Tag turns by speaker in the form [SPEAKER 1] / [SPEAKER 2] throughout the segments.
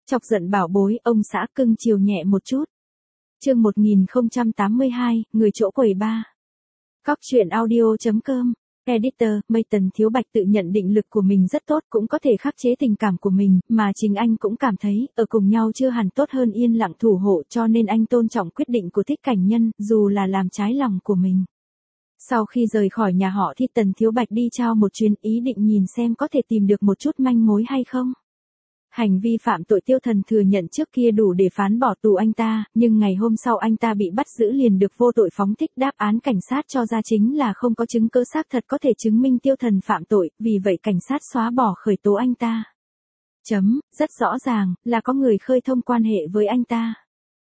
[SPEAKER 1] Chọc giận bảo bối, ông xã cưng chiều nhẹ một chút. Chương 1082, người chỗ quầy ba. Cóc truyện audio.com. Editor, Mây Tần Thiếu Bạch tự nhận định lực của mình rất tốt, cũng có thể khắc chế tình cảm của mình, mà chính anh cũng cảm thấy, ở cùng nhau chưa hẳn tốt hơn yên lặng thủ hộ, cho nên anh tôn trọng quyết định của Thích Cảnh Nhân, dù là làm trái lòng của mình. Sau khi rời khỏi nhà họ thì Tần Thiếu Bạch đi trao một chuyến, ý định nhìn xem có thể tìm được một chút manh mối hay không. Hành vi phạm tội Tiêu Thần thừa nhận trước kia đủ để phán bỏ tù anh ta, nhưng ngày hôm sau anh ta bị bắt giữ liền được vô tội phóng thích. Đáp án cảnh sát cho ra chính là không có chứng cứ xác thật có thể chứng minh Tiêu Thần phạm tội, vì vậy cảnh sát xóa bỏ khởi tố anh ta. Rất rõ ràng, là có người khơi thông quan hệ với anh ta.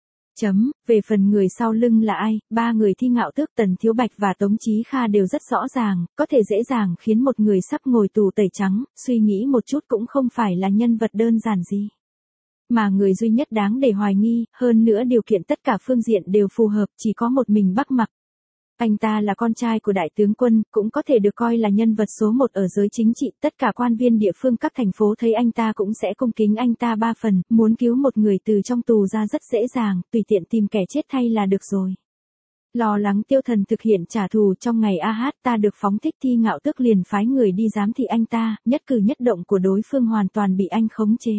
[SPEAKER 1] Về phần người sau lưng là ai, ba người Thi Ngạo Tước, Tần Thiếu Bạch và Tống Chí Kha đều rất rõ ràng, có thể dễ dàng khiến một người sắp ngồi tù tẩy trắng, suy nghĩ một chút cũng không phải là nhân vật đơn giản gì. Mà người duy nhất đáng để hoài nghi, hơn nữa điều kiện tất cả phương diện đều phù hợp, chỉ có một mình Bắc Mặc. Anh ta là con trai của đại tướng quân, cũng có thể được coi là nhân vật số 1 ở giới chính trị, tất cả quan viên địa phương các thành phố thấy anh ta cũng sẽ cung kính anh ta 3 phần, muốn cứu một người từ trong tù ra rất dễ dàng, tùy tiện tìm kẻ chết thay là được rồi. Lo lắng Tiêu Thần thực hiện trả thù, trong ngày ta được phóng thích, Thi Ngạo Tước liền phái người đi giám thị anh ta, nhất cử nhất động của đối phương hoàn toàn bị anh khống chế.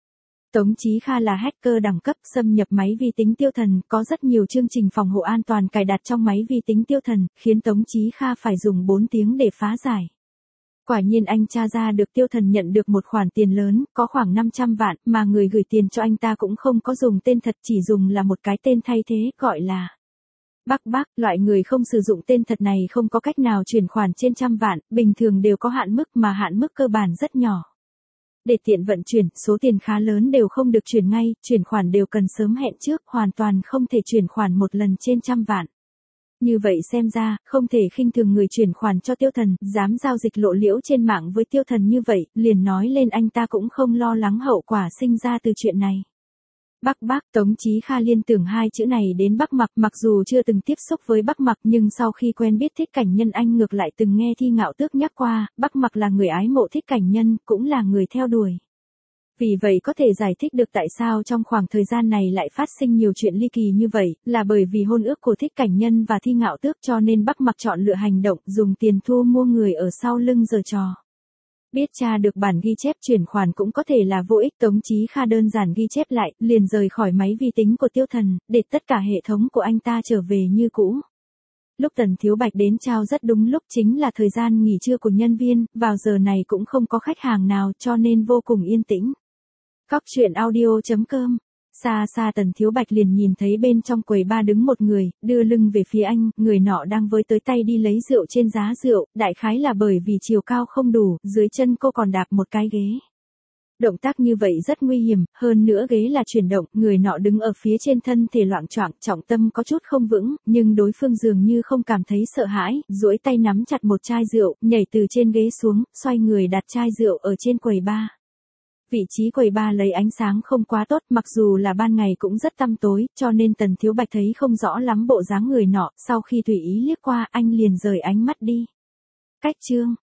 [SPEAKER 1] Tống Chí Kha là hacker đẳng cấp, xâm nhập máy vi tính Tiêu Thần, có rất nhiều chương trình phòng hộ an toàn cài đặt trong máy vi tính Tiêu Thần, khiến Tống Chí Kha phải dùng 4 tiếng để phá giải. Quả nhiên anh tra ra được Tiêu Thần nhận được một khoản tiền lớn, có khoảng 500 vạn, mà người gửi tiền cho anh ta cũng không có dùng tên thật, chỉ dùng là một cái tên thay thế, gọi là Bắc. Loại người không sử dụng tên thật này không có cách nào chuyển khoản trên 100 vạn, bình thường đều có hạn mức, mà hạn mức cơ bản rất nhỏ. Để tiện vận chuyển, số tiền khá lớn đều không được chuyển ngay, chuyển khoản đều cần sớm hẹn trước, hoàn toàn không thể chuyển khoản một lần trên 100 vạn. Như vậy xem ra, không thể khinh thường người chuyển khoản cho Tiêu Thần, dám giao dịch lộ liễu trên mạng với Tiêu Thần như vậy, liền nói lên anh ta cũng không lo lắng hậu quả sinh ra từ chuyện này. Bắc, Tống Chí Kha liên tưởng hai chữ này đến Bắc Mặc, mặc dù chưa từng tiếp xúc với Bắc Mặc nhưng sau khi quen biết Thích Cảnh Nhân anh ngược lại từng nghe Thi Ngạo Tước nhắc qua, Bắc Mặc là người ái mộ Thích Cảnh Nhân, cũng là người theo đuổi. Vì vậy có thể giải thích được tại sao trong khoảng thời gian này lại phát sinh nhiều chuyện ly kỳ như vậy, là bởi vì hôn ước của Thích Cảnh Nhân và Thi Ngạo Tước, cho nên Bắc Mặc chọn lựa hành động, dùng tiền thu mua người ở sau lưng giở trò. Biết tra được bản ghi chép chuyển khoản cũng có thể là vô ích, Tống Chí Kha đơn giản ghi chép lại, liền rời khỏi máy vi tính của Tiêu Thần, để tất cả hệ thống của anh ta trở về như cũ. Lúc Tần Thiếu Bạch đến trao rất đúng lúc, chính là thời gian nghỉ trưa của nhân viên, vào giờ này cũng không có khách hàng nào cho nên vô cùng yên tĩnh. Cóc truyện audio.com. Xa Tần Thiếu Bạch liền nhìn thấy bên trong quầy ba đứng một người, đưa lưng về phía anh, người nọ đang với tới tay đi lấy rượu trên giá rượu, đại khái là bởi vì chiều cao không đủ, dưới chân cô còn đạp một cái ghế. Động tác như vậy rất nguy hiểm, hơn nữa ghế là chuyển động, người nọ đứng ở phía trên thân thể loạng choạng, trọng tâm có chút không vững, nhưng đối phương dường như không cảm thấy sợ hãi, duỗi tay nắm chặt một chai rượu, nhảy từ trên ghế xuống, xoay người đặt chai rượu ở trên quầy ba. Vị trí quầy ba lấy ánh sáng không quá tốt, mặc dù là ban ngày cũng rất tăm tối, cho nên Tần Thiếu Bạch thấy không rõ lắm bộ dáng người nọ, sau khi tùy ý liếc qua, anh liền rời ánh mắt đi. Cách chương